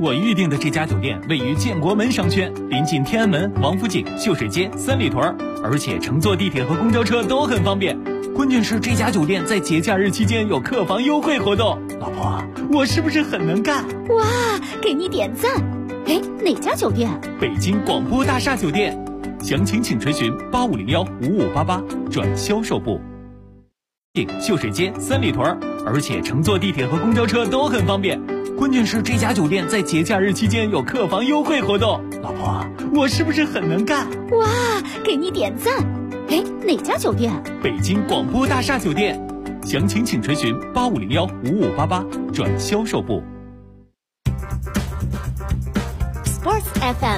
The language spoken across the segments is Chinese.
我预订的这家酒店位于建国门商圈，临近天安门、王府井、秀水街、三里屯，而且乘坐地铁和公交车都很方便。关键是这家酒店在节假日期间有客房优惠活动。老婆，我是不是很能干？ 哇，给你点赞！哎，哪家酒店？ 北京广播大厦酒店。详情请垂询8501-5588转销售部。秀水街、三里屯，而且乘坐地铁和公交车都很方便。关键是这家酒店在节假日期间有客房优惠活动。老婆，我是不是很能干？ 哇，给你点赞！哎，哪家酒店？ 北京广播大厦酒店。详情请垂询8501-5588转销售部。 Sports FM，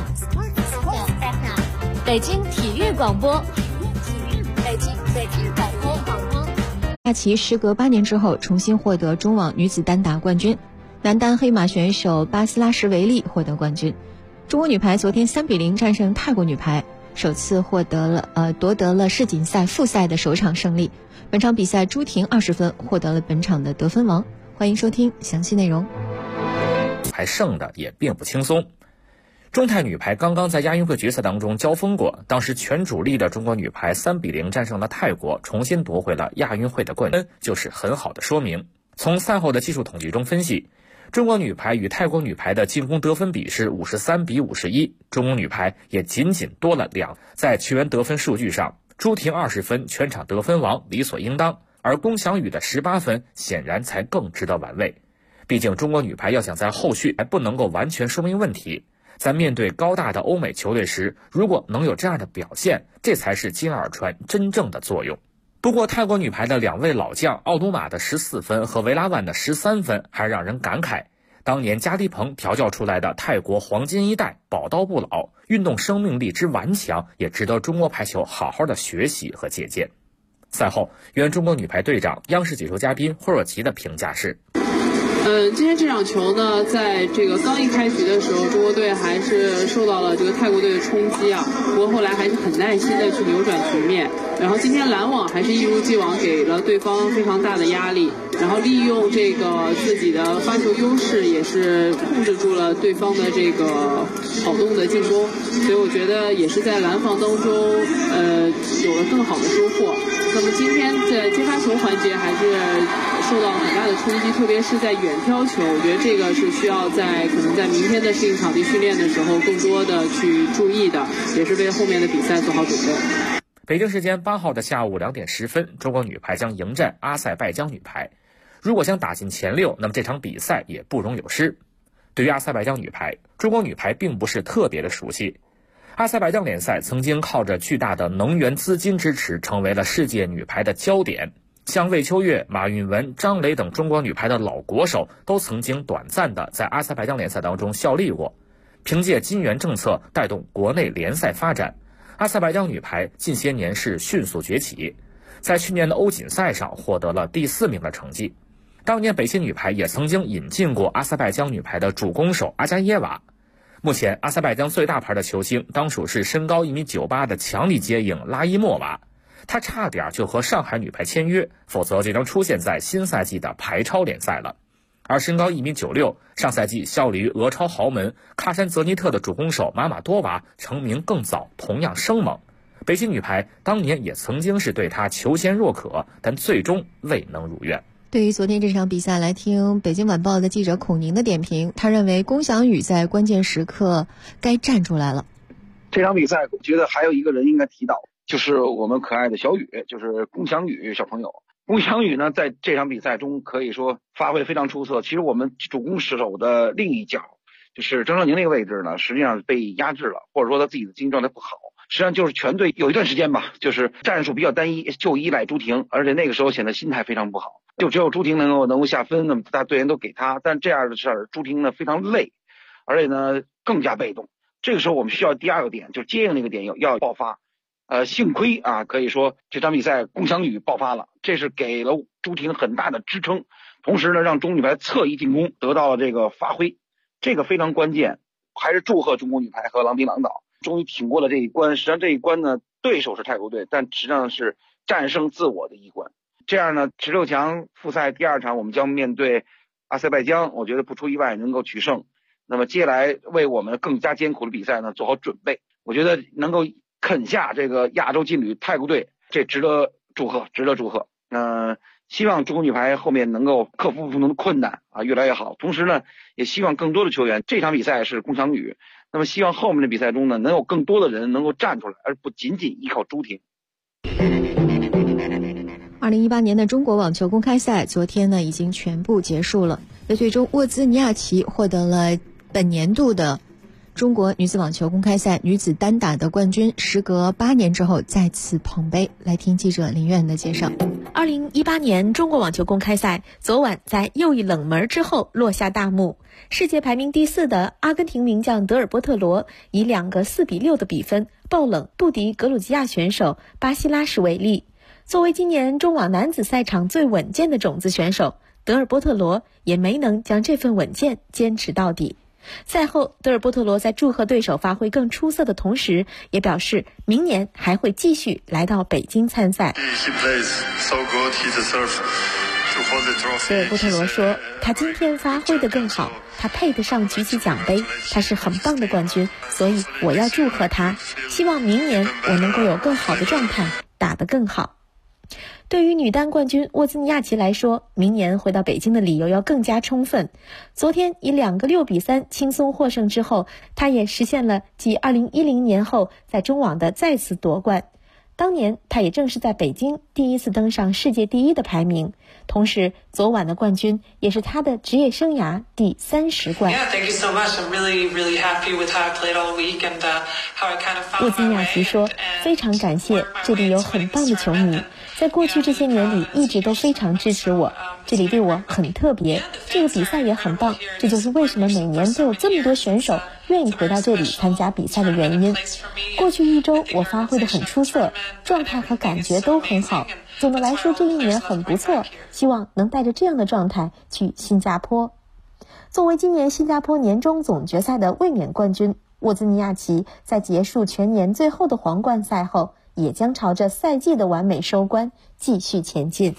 北京体育广播，北京广播。 亚奇时隔8年之后重新获得中网女子单打冠军，男单黑马选手巴斯拉什维利获得冠军。中国女排昨天3-0战胜泰国女排，首次夺得了世锦赛复赛的首场胜利。本场比赛朱婷20分获得了本场的得分王。欢迎收听详细内容。 还胜的也并不轻松。中泰女排刚刚在亚运会决赛当中交锋过，当时全主力的中国女排3-0战胜了泰国，重新夺回了亚运会的冠军，就是很好的说明。从赛后的技术统计中分析，中国女排与泰国女排的进攻得分比是53-51，中国女排也仅多了2。在全得分数据上，朱婷20分全场得分王理所应当，而龚翔宇的18分显然才更值得玩味。毕竟中国女排要想在后续还不能够完全说明问题，在面对高大的欧美球队时，如果能有这样的表现，这才是金耳传真正的作用。不过泰国女排的2位老将奥努马的14分和维拉万的13分还让人感慨，当年加迪鹏调教出来的泰国黄金一代宝刀不老，运动生命力之顽强，也值得中国排球好好的学习和借鉴。赛后，原中国女排队长、央视解说嘉宾霍若琪的评价是： 今天这场球呢，在这个刚一开局的时候，中国队还是受到了这个泰国队的冲击啊，不过后来还是很耐心的去扭转局面。然后今天拦网还是一如既往给了对方非常大的压力，然后利用这个自己的发球优势，也是控制住了对方的这个跑动的进攻。所以我觉得也是在拦防当中，有了更好的收获。那么今天在接发球环节还是受到很大的冲击，特别是在远飘球，我觉得这个是需要可能在明天的适应场地训练的时候更多的去注意的，也是为后面的比赛做好准备。 北京时间8号的下午2点10分，中国女排将迎战阿塞拜疆女排。如果想打进前6，那么这场比赛也不容有失。对于阿塞拜疆女排，中国女排并不是特别的熟悉。阿塞拜疆联赛曾经靠着巨大的能源资金支持，成为了世界女排的焦点。像魏秋月、马韵文、张磊等中国女排的老国手都曾经短暂的在阿塞拜疆联赛当中效力过。凭借金元政策带动国内联赛发展，阿塞拜疆女排近些年是迅速崛起，在去年的欧锦赛上获得了第4名的成绩。当年北京女排也曾经引进过阿塞拜疆女排的主攻手阿加耶娃。目前阿塞拜疆最大牌的球星当属是身高1.98米的强力接应拉伊莫娃，他差点就和上海女排签约，否则就将出现在新赛季的排超联赛了。而身高1.96米，上赛季效力于俄超豪门喀山泽尼特的主攻手马马多娃成名更早，同样生猛。北京女排当年也曾经是对他求贤若渴，但最终未能如愿。 对于昨天这场比赛，来听北京晚报的记者孔宁的点评。他认为龚翔宇在关键时刻该站出来了。 这场比赛我觉得还有一个人应该提到，就是我们可爱的小雨，就是龚翔宇小朋友。龚翔宇呢，在这场比赛中可以说发挥得非常出色。其实我们主攻手的另一角，就是张少宁那个位置呢，实际上被压制了，或者说他自己的经济状态不好。实际上就是全队有一段时间吧，就是战术比较单一，就依赖朱婷，而且那个时候显得心态非常不好，就只有朱婷能够下分，那么大队员都给他，但这样的事儿朱婷呢非常累，而且呢更加被动。这个时候我们需要第2个点，就是接应那个点要爆发。幸亏啊，可以说这场比赛龚翔宇爆发了，这是给了朱婷很大的支撑，同时呢让中国女排侧翼进攻得到了这个发挥，这个非常关键。还是祝贺中国女排和郎平郎导终于挺过了这一关。实际上这一关呢，对手是泰国队，但实际上是战胜自我的一关。这样呢，16强复赛第2场我们将面对阿塞拜疆，我觉得不出意外能够取胜。 那么接下来为我们更加艰苦的比赛呢做好准备。我觉得能够啃下这个亚洲劲旅泰国队，这值得祝贺，值得祝贺。希望中国女排后面能够克服不同的困难啊，越来越好。同时呢，也希望更多的球员，这场比赛是共享女，那么希望后面的比赛中呢，能有更多的人能够站出来，而不仅仅依靠朱婷。 2018年的中国网球公开赛昨天呢已经全部结束了，在最终沃兹尼亚奇获得了本年度的中国女子网球公开赛女子单打的冠军，时隔8年之后再次捧杯。来听记者林苑的介绍。 2018年中国网球公开赛昨晚在又一冷门之后落下大幕，世界排名第4的阿根廷名将德尔波特罗以2个4-6的比分爆冷不敌格鲁吉亚选手巴西拉什维利。作为今年中网男子赛场最稳健的种子选手，德尔波特罗也没能将这份稳健坚持到底。赛后，德尔波特罗在祝贺对手发挥更出色的同时，也表示明年还会继续来到北京参赛。德尔波特罗说，他今天发挥得更好，他配得上举起奖杯，他是很棒的冠军，所以我要祝贺他，希望明年我能够有更好的状态，打得更好。对于女单冠军沃兹尼亚奇来说，明年回到北京的理由要更加充分。昨天以2个6-3轻松获胜之后，她也实现了继2010年后在中网的再次夺冠。当年她也正是在北京第一次登上世界第1的排名，同时昨晚的冠军也是她的职业生涯第30冠。沃兹尼亚奇说，非常感谢，这里有很棒的球迷，在过去这些年里一直都非常支持我，这里对我很特别，这个比赛也很棒，这就是为什么每年都有这么多选手愿意回到这里参加比赛的原因。过去1周我发挥得很出色，状态和感觉都很好，总的来说这一年很不错，希望能带着这样的状态去新加坡。作为今年新加坡年终总决赛的卫冕冠军，沃兹尼亚奇在结束全年最后的皇冠赛后，也将朝着赛季的完美收官继续前进。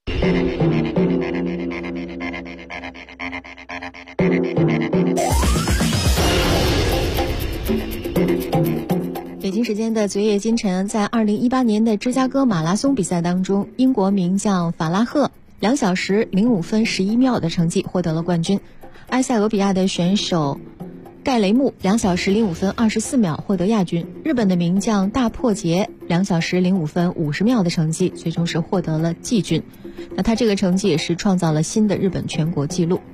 北京时间的昨夜今晨，在2018年的芝加哥马拉松比赛当中，英国名将法拉赫2小时05分11秒的成绩获得了冠军，埃塞俄比亚的选手盖雷木2小时05分24秒获得亚军，日本的名将大破节2小时05分50秒的成绩最终是获得了季军。那他这个成绩也是创造了新的日本全国纪录。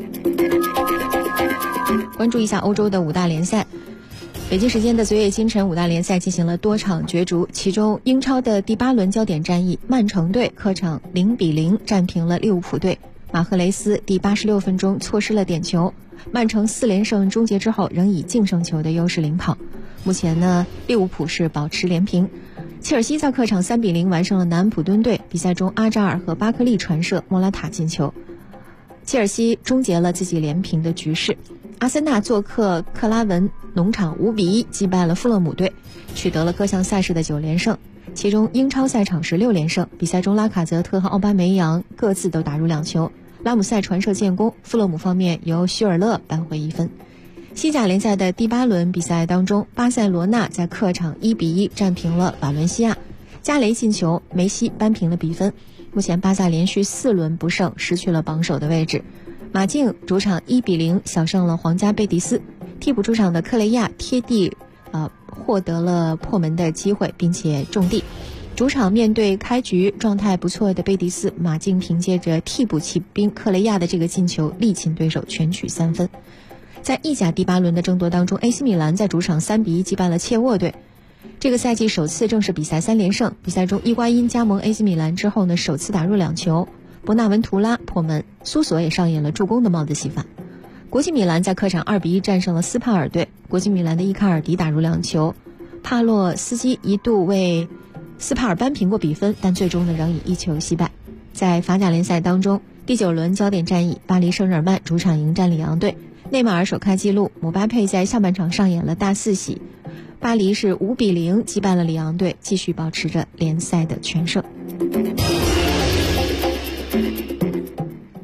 关注一下欧洲的5大联赛。北京时间的昨夜今晨，5大联赛进行了多场角逐，其中英超的第8轮焦点战役，曼城队客场0-0战平了利物浦队，马赫雷斯第86分钟错失了点球，曼城4连胜终结之后仍以净胜球的优势领跑。目前呢，利物浦是保持连平。切尔西在客场3-0完胜了南安普敦队，比赛中阿扎尔和巴克利传射，莫拉塔进球，切尔西终结了自己连平的局势。阿森纳做客克拉文农场5-1击败了富勒姆队，取得了各项赛事的9连胜，其中英超赛场是6连胜，比赛中拉卡泽特和奥巴梅扬各自都打入2球，拉姆塞传射建功，富勒姆方面由许尔勒扳回1分。西甲联赛的第8轮比赛当中，巴塞罗那在客场1-1战平了瓦伦西亚，加雷进球，梅西扳平了比分。目前巴萨连续4轮不胜，失去了榜首的位置。马竞主场1-0小胜了皇家贝蒂斯，替补出场的克雷亚贴地获得了破门的机会，并且中地。主场面对开局状态不错的贝蒂斯，马竞凭借着替补骑兵克雷亚的这个进球力擒对手，全取3分。在意甲第8轮的争夺当中， AC 米兰在主场3-1击败了切沃队，这个赛季首次正式比赛3连胜。比赛中伊瓜因加盟 AC 米兰之后呢，首次打入2球，博纳文图拉破门，苏索也上演了助攻的帽子戏法。国际米兰在客场2-1战胜了斯帕尔队，国际米兰的伊卡尔迪打入2球，帕洛斯基一度为斯帕尔扳平过比分，但最终呢仍以1球惜败。在法甲联赛当中，第9轮焦点战役，巴黎圣日耳曼主场迎战里昂队，内马尔首开纪录，姆巴佩在下半场上演了大四喜，巴黎是5-0击败了里昂队，继续保持着联赛的全胜。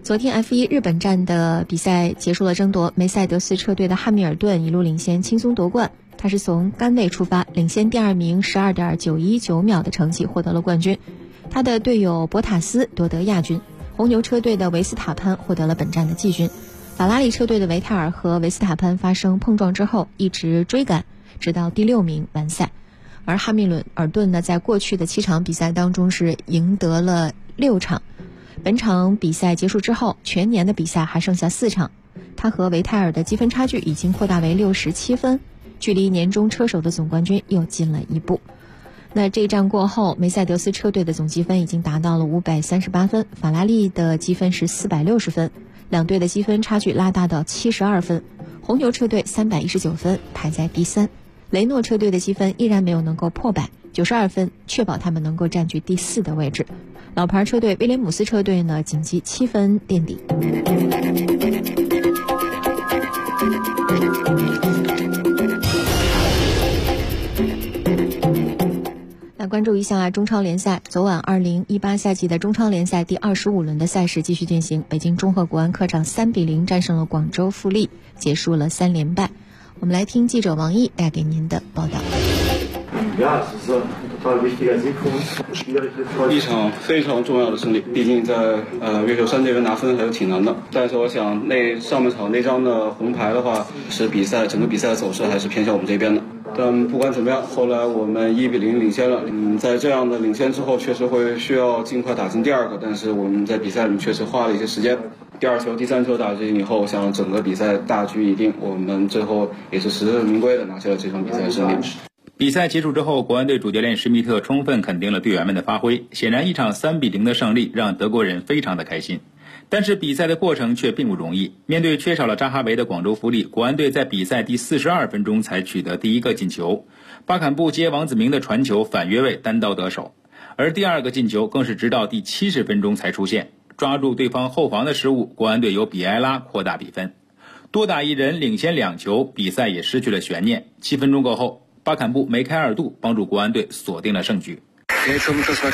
昨天 F1 日本站的比赛结束了争夺，梅赛德斯车队的汉密尔顿一路领先，轻松夺冠。他是从杆位出发，领先第2名 12.919 秒的成绩获得了冠军。他的队友博塔斯夺得亚军。红牛车队的维斯塔潘获得了本站的季军。法拉利车队的维泰尔和维斯塔潘发生碰撞之后一直追赶，直到第6名完赛。而汉密尔顿呢，在过去的7场比赛当中是赢得了6场。本场比赛结束之后，全年的比赛还剩下4场，他和维泰尔的积分差距已经扩大为67分，距离年终车手的总冠军又近了一步。那这一战过后，梅赛德斯车队的总积分已经达到了538分，法拉利的积分是460分，两队的积分差距拉大到72分。红牛车队319分，排在第3。雷诺车队的积分依然没有能够破百，92分，确保他们能够占据第4的位置。老牌车队威廉姆斯车队呢，仅积7分垫底。那关注一下中超联赛，昨晚2018赛季的中超联赛第25轮的赛事继续进行，北京中赫国安客场3-0战胜了广州富力，结束了3连败。我们来听记者王毅带给您的报道。 一场非常重要的胜利，毕竟在越秀山这边拿分还是挺难的。但是我想上半场那张的红牌的话，是整个比赛的走势还是偏向我们这边的。但不管怎么样，后来我们1-0领先了。在这样的领先之后，确实会需要尽快打进第2个，但是我们在比赛里确实花了一些时间。第2球、第3球打进以后，想整个比赛大局已定，我们最后也是实至名归的拿下了这场比赛的胜利。 比赛结束之后，国安队主教练施密特充分肯定了队员们的发挥。显然，一场3-0的胜利让德国人非常的开心。但是比赛的过程却并不容易。面对缺少了扎哈维的广州富力，国安队在比赛第42分钟才取得第1个进球。巴坎布接王子明的传球反越位单刀得手，而第2个进球更是直到第70分钟才出现。抓住对方后防的失误，国安队由比埃拉扩大比分，多打一人领先2球，比赛也失去了悬念。7分钟过后，巴坎布梅开2度，帮助国安队锁定了胜局。 前一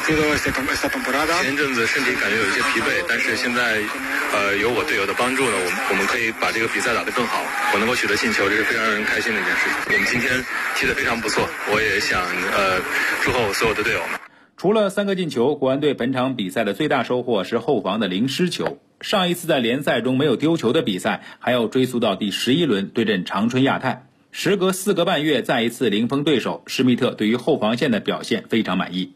阵子身体感觉有一些疲惫，但是现在有我队友的帮助呢，我们可以把这个比赛打得更好。我能够取得进球，这是非常让人开心的一件事情。我们今天踢得非常不错，我也想祝贺我所有的队友们。 除了3个进球，国安队本场比赛的最大收获是后防的零失球。上一次在联赛中没有丢球的比赛，还要追溯到第11轮对阵长春亚泰。时隔4个半月再一次零封对手，施密特对于后防线的表现非常满意。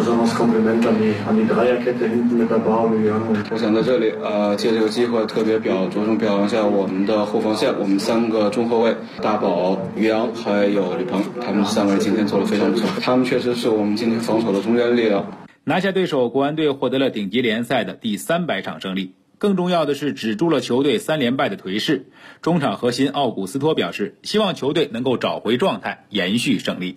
我想在这里借这个机会特别着重表扬一下我们的后防线，我们3个中后卫大宝、于洋还有吕鹏，他们3位今天做得非常不错，他们确实是我们今天防守的中坚力量。 拿下对手，国安队获得了顶级联赛的第300场胜利。更重要的是止住了球队3连败的颓势。中场核心奥古斯托表示，希望球队能够找回状态，延续胜利。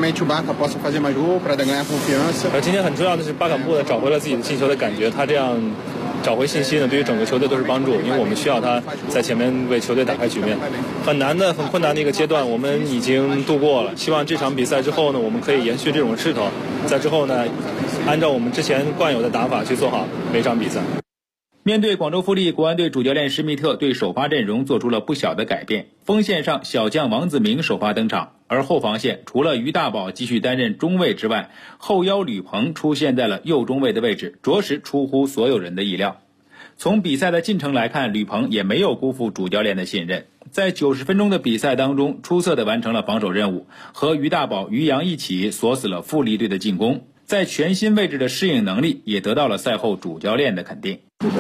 今天很重要的是巴坎布找回了自己的进球的感觉，他这样找回信心呢，对于整个球队都是帮助，因为我们需要他在前面为球队打开局面。很困难的一个阶段我们已经度过了，希望这场比赛之后呢，我们可以延续这种势头，在之后呢，按照我们之前惯有的打法去做好每场比赛。 面对广州富力，国安队主教练施密特对首发阵容做出了不小的改变。锋线上小将王子明首发登场，而后防线除了于大宝继续担任中卫之外，后腰吕鹏出现在了右中卫的位置，着实出乎所有人的意料。从比赛的进程来看，吕鹏也没有辜负主教练的信任，在90分钟的比赛当中出色地完成了防守任务，和于大宝、于洋一起锁死了富力队的进攻，在全新位置的适应能力也得到了赛后主教练的肯定。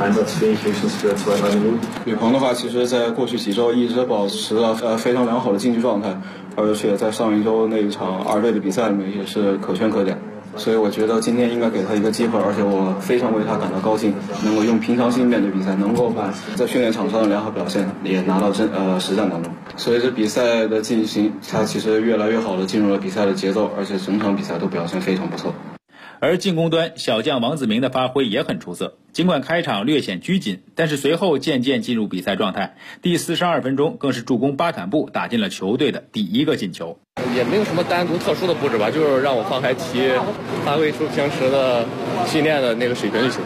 吕鹏的话，其实在过去几周一直保持了非常良好的竞技状态，而且在上一周那一场2队的比赛里面也是可圈可点，所以我觉得今天应该给他一个机会，而且我非常为他感到高兴，能够用平常心面对比赛，能够把在训练场上的良好表现也拿到实战当中。随着比赛的进行，他其实越来越好的进入了比赛的节奏，而且整场比赛都表现非常不错。 而进攻端小将王子明的发挥也很出色，尽管开场略显拘谨，但是随后渐渐进入比赛状态，第42分钟更是助攻巴坎布打进了球队的第1个进球。 也没有什么单独特殊的布置吧，就是让我放开踢，发挥出平时的训练的那个水平就行。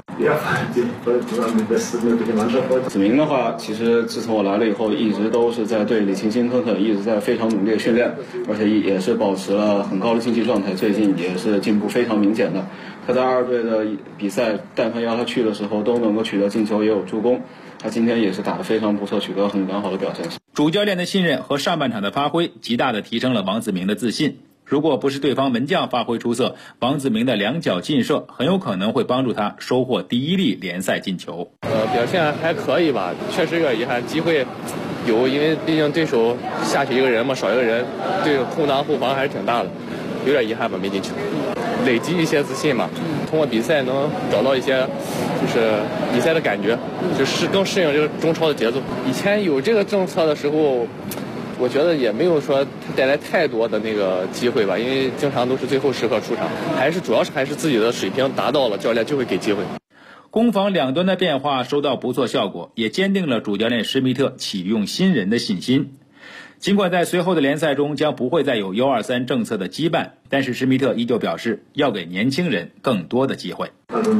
子明的话，其实自从我来了以后，一直都是在队里勤勤恳恳，一直在非常努力的训练，而且也是保持了很高的竞技状态，最近也是进步非常明显的。他在2队的比赛，但凡邀他去的时候，都能够取得进球，也有助攻。他今天也是打得非常不错，取得很良好的表现。 主教练的信任和上半场的发挥，极大的提升了王子明的自信。如果不是对方门将发挥出色，王子明的2脚劲射很有可能会帮助他收获第1粒联赛进球。 表现还可以吧，确实有点遗憾，机会有，因为毕竟对手下去一个人嘛，少一个人，对空当后防还是挺大的，有点遗憾吧，没进球。累积一些自信嘛，通过比赛能找到一些就是比赛的感觉，就是更适应这个中超的节奏。以前有这个政策的时候，我觉得也没有说带来太多的那个机会吧，因为经常都是最后时刻出场，主要是自己的水平达到了，教练就会给机会。 攻防两端的变化收到不错效果，也坚定了主教练施密特启用新人的信心。尽管在随后的联赛中将不会再有1-2-3政策的羁绊，但是施密特依旧表示要给年轻人更多的机会。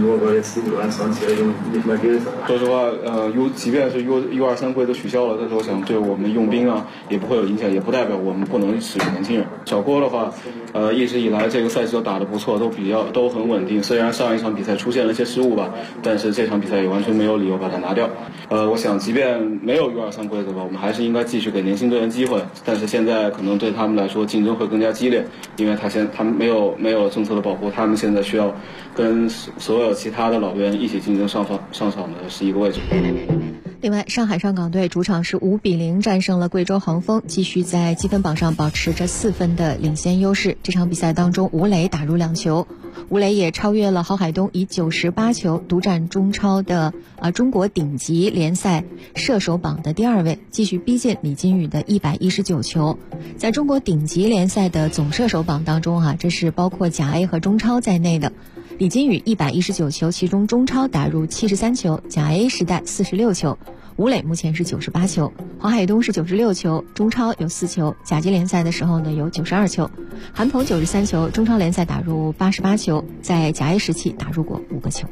说实话，即便是 U23 规都取消了，但是我想对我们用兵啊也不会有影响，也不代表我们不能使用年轻人。小郭的话，一直以来这个赛季都打得不错，都很稳定。虽然上一场比赛出现了一些失误吧，但是这场比赛也完全没有理由把它拿掉。我想即便没有 U23 规则吧，我们还是应该继续给年轻队员机会。但是现在可能对他们来说竞争会更加激烈，因为他们没有政策的保护，他们现在需要跟所有其他的老队员一起竞争上场的是一个位置。 另外，上海上港队主场是5-0战胜了贵州恒丰，继续在积分榜上保持着4分的领先优势。这场比赛当中，吴磊打入2球，吴磊也超越了郝海东，以98球独占中超的中国顶级联赛射手榜的第2位，继续逼近李金羽的119球。在中国顶级联赛的总射手榜当中这是包括甲 A 和中超在内的。李金羽119球，其中中超打入73球，甲 A 时代46球，吴磊目前是98球，郝海东是96球，中超有4球，甲级联赛的时候呢有92球，韩鹏93球，中超联赛打入88球，在甲 A 时期打入过5个球。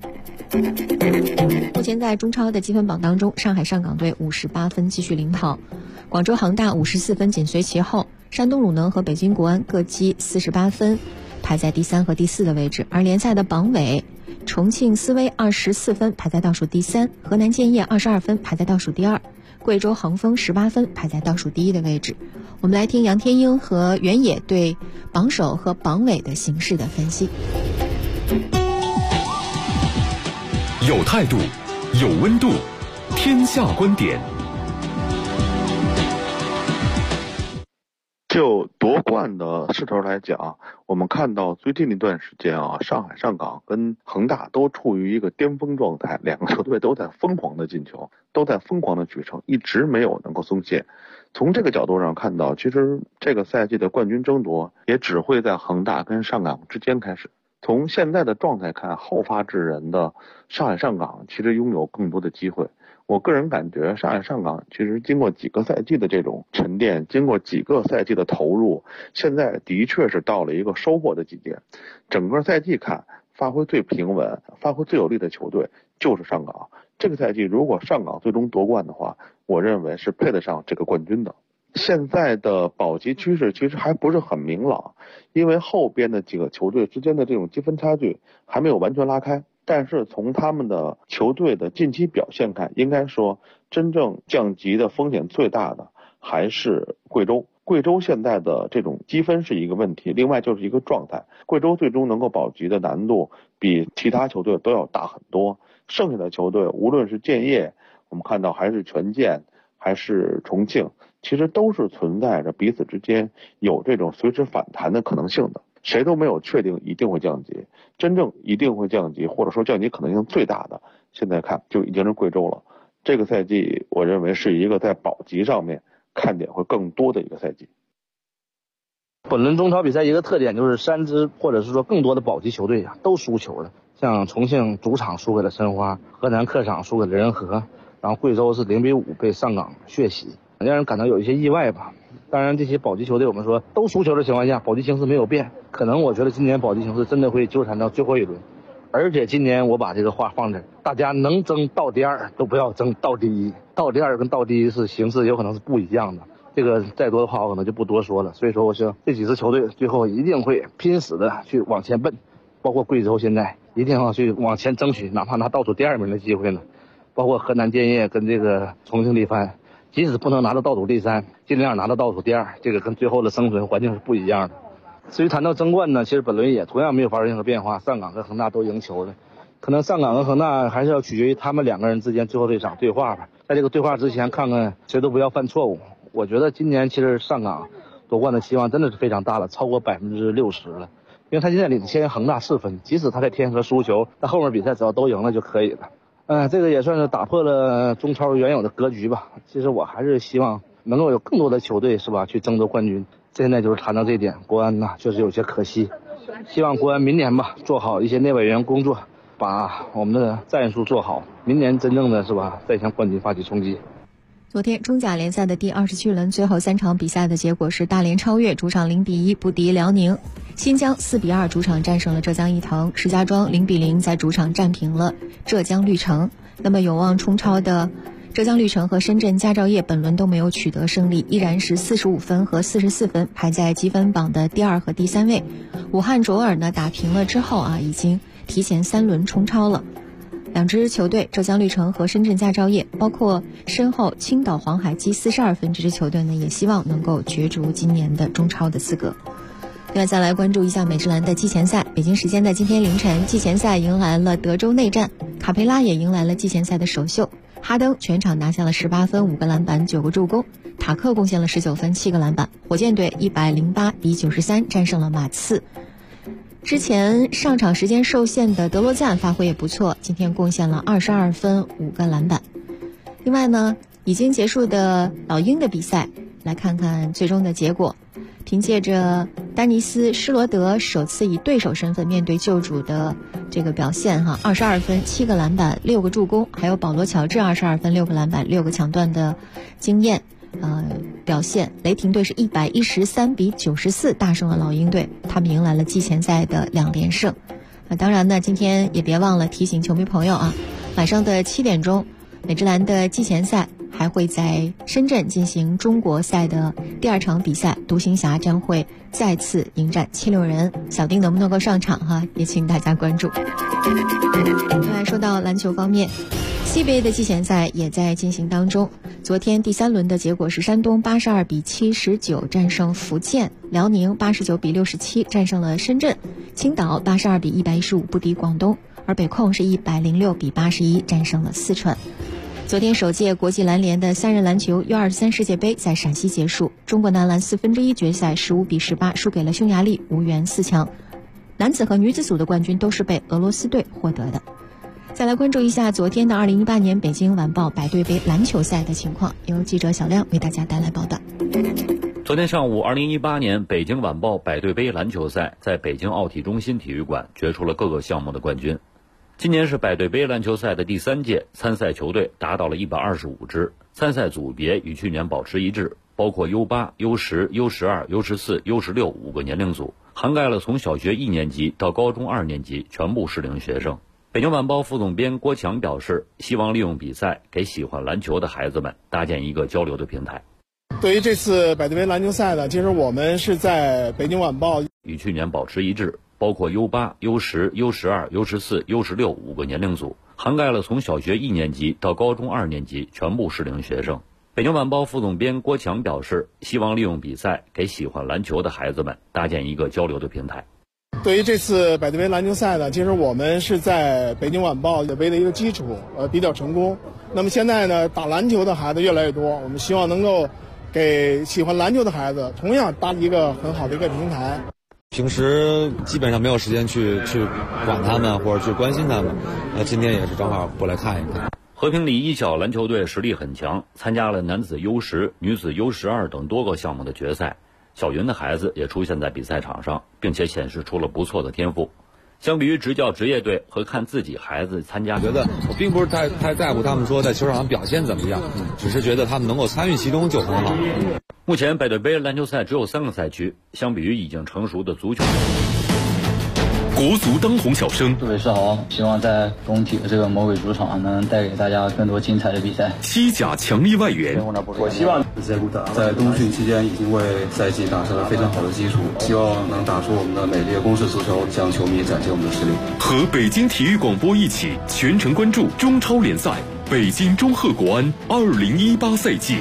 目前在中超的积分榜当中，上海上港队58分继续领跑，广州恒大54分紧随其后，山东鲁能和北京国安各积48分，排在第3和第4的位置。而联赛的榜尾，重庆斯威24分排在倒数第3，河南建业22分排在倒数第2，贵州恒丰18分排在倒数第1的位置。我们来听杨天鹰和原野对榜首和榜尾的形势的分析。 有态度，有温度，天下观点。 就夺冠的势头来讲，我们看到最近一段时间上海上港跟恒大都处于一个巅峰状态，两个球队都在疯狂的进球，都在疯狂的取胜，一直没有能够松懈。从这个角度上看到，其实这个赛季的冠军争夺也只会在恒大跟上港之间开始。从现在的状态看，后发制人的上海上港其实拥有更多的机会。我个人感觉上海上港其实经过几个赛季的这种沉淀，经过几个赛季的投入，现在的确是到了一个收获的季节。整个赛季看，发挥最平稳、发挥最有力的球队就是上港。这个赛季如果上港最终夺冠的话，我认为是配得上这个冠军的。现在的保级趋势其实还不是很明朗，因为后边的几个球队之间的这种积分差距还没有完全拉开。但是从他们的球队的近期表现看，应该说真正降级的风险最大的还是贵州。贵州现在的这种积分是一个问题，另外就是一个状态。贵州最终能够保级的难度比其他球队都要大很多。剩下的球队，无论是建业，我们看到还是权健，还是重庆，其实都是存在着彼此之间有这种随时反弹的可能性的。谁都没有确定一定会降级，真正一定会降级或者说降级可能性最大的，现在看就已经是贵州了。这个赛季我认为是一个在保级上面看点会更多的一个赛季。 本轮中超比赛一个特点就是3支或者是说更多的保级球队都输球了，像重庆主场输给了申花，河南客场输给了仁和，然后贵州是0-5被上港血洗，让人感到有一些意外吧。 当然，这些保级球队我们说都输球的情况下，保级形势没有变，可能我觉得今年保级形势真的会纠缠到最后一轮。而且今年我把这个话放这儿，大家能争到第二都不要争到第一，到第二跟到第一是形势有可能是不一样的。这个再多的话我可能就不多说了。所以说我想这几支球队最后一定会拼死的去往前奔，包括贵州现在一定要去往前争取，哪怕拿倒数第2名的机会呢。包括河南建业跟这个重庆力帆，即使不能拿到倒数第3，尽量拿到倒数第2，这个跟最后的生存环境是不一样的。至于谈到争冠呢，其实本轮也同样没有发生任何变化，上港跟恒大都赢球了。可能上港跟恒大还是要取决于他们2个人之间最后这场对话吧。在这个对话之前，看看谁都不要犯错误。我觉得今年其实上港夺冠的希望真的是非常大了，超过60%了。因为他现在领先恒大4分，即使他在天河输球，他后面比赛只要都赢了就可以了。这个也算是打破了中超原有的格局吧。其实我还是希望能够有更多的球队是吧去争夺冠军。现在就是谈到这一点，国安呢确实有些可惜。希望国安明年吧做好一些内外援工作，把我们的战术做好，明年真正的是吧再向冠军发起冲击。 昨天中甲联赛的第27轮最后3场比赛的结果是大连超越主场0-1不敌辽宁，新疆4-2主场战胜了浙江毅腾，石家庄0-0在主场战平了浙江绿城。那么有望冲超的浙江绿城和深圳佳兆业本轮都没有取得胜利，依然是45分和44分排在积分榜的第2和第3位。武汉卓尔呢打平了之后已经提前3轮冲超了。2支球队浙江绿城和深圳佳兆业，包括身后青岛黄海积42分这支球队呢，也希望能够角逐今年的中超的资格。另外再来关注一下美职篮的季前赛，北京时间的今天凌晨，季前赛迎来了德州内战，卡佩拉也迎来了季前赛的首秀。哈登全场拿下了18分、5个篮板、9个助攻，塔克贡献了19分、7个篮板。火箭队108-93战胜了马刺。之前上场时间受限的德罗赞发挥也不错，今天贡献了22分、5个篮板。另外呢，已经结束的老鹰的比赛，来看看最终的结果。凭借着丹尼斯·施罗德首次以对手身份面对旧主的这个表现22分、7个篮板、6个助攻，还有保罗·乔治22分、6个篮板、6个抢断的经验表现，雷霆队是113-94大胜了老鹰队，他们迎来了季前赛的2连胜。当然呢，今天也别忘了提醒球迷朋友晚上的7点钟，美职篮的季前赛还会在深圳进行中国赛的第2场比赛，独行侠将会再次迎战76人，小丁能不能够上场也请大家关注。另外说到篮球方面，CBA 的季前赛也在进行当中。昨天第3轮的结果是山东82-79战胜福建，辽宁89-67战胜了深圳，青岛82-115不敌广东，而北控是106-81战胜了四川。昨天首届国际篮联的3人篮球 U23 世界杯在陕西结束，中国男篮1/4决赛15-18输给了匈牙利，无缘4强。男子和女子组的冠军都是被俄罗斯队获得的。再来关注一下昨天的2018年北京晚报百对杯篮球赛的情况，由记者小亮为大家带来报道。 昨天上午，2018年北京晚报百对杯篮球赛在北京奥体中心体育馆决出了各个项目的冠军。今年是百对杯篮球赛的第3届，参赛球队达到了125支，参赛组别与去年保持一致，包括 U8、U10、U12、U14、U16 5个年龄组，涵盖了从小学1年级到高中2年级全部适龄学生。北京晚报副总编郭强表示，希望利用比赛给喜欢篮球的孩子们搭建一个交流的平台。 对于这次百对杯篮球赛呢，其实我们是在北京晚报与去年保持一致，包括 U8、U10、U12、U14、U16 5个年龄组，涵盖了从小学1年级到高中2年级全部适龄学生。北京晚报副总编郭强表示，希望利用比赛给喜欢篮球的孩子们搭建一个交流的平台。 对于这次百对杯篮球赛呢，其实我们是在北京晚报为了一个基础比较成功。那么现在呢，打篮球的孩子越来越多，我们希望能够给喜欢篮球的孩子同样搭一个很好的一个平台。 平时基本上没有时间去管他们或者去关心他们，今天也是正好过来看一看。 和平里一小篮球队实力很强，参加了男子 U10、女子 U12 等多个项目的决赛。小云的孩子也出现在比赛场上，并且显示出了不错的天赋。相比于执教职业队和看自己孩子参加， 觉得我并不是太在乎他们说在球场上表现怎么样，只是觉得他们能够参与其中就很好。 目前百对杯篮球赛只有3个赛区，相比于已经成熟的足球。 国足当红小生， 杜伟世豪，希望在工体的这个魔鬼主场能带给大家更多精彩的比赛。 西甲强力外援， 我希望在冬训期间已经为赛季打下了非常好的基础，希望能打出我们的美丽的攻势足球，向球迷展现我们的实力。 和北京体育广播一起全程关注中超联赛北京中赫国安2018赛季。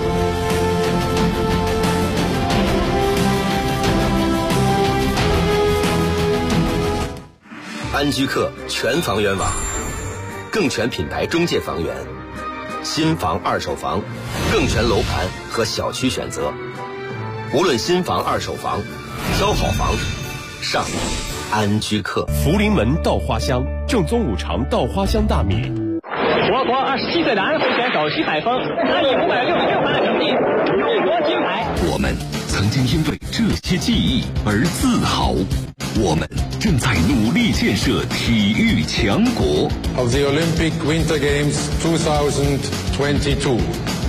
安居客全房源网，更全品牌中介房源，新房二手房，更全楼盘和小区选择。无论新房二手房，挑好房上安居客。 福临门稻花香，正宗五常稻花香大米。 我国27岁的安徽选手徐海峰拿以566分的成绩荣夺金牌。 我们曾经因为这些记忆而自豪，我们正在努力建设体育强国。 Of the Olympic Winter Games 2022.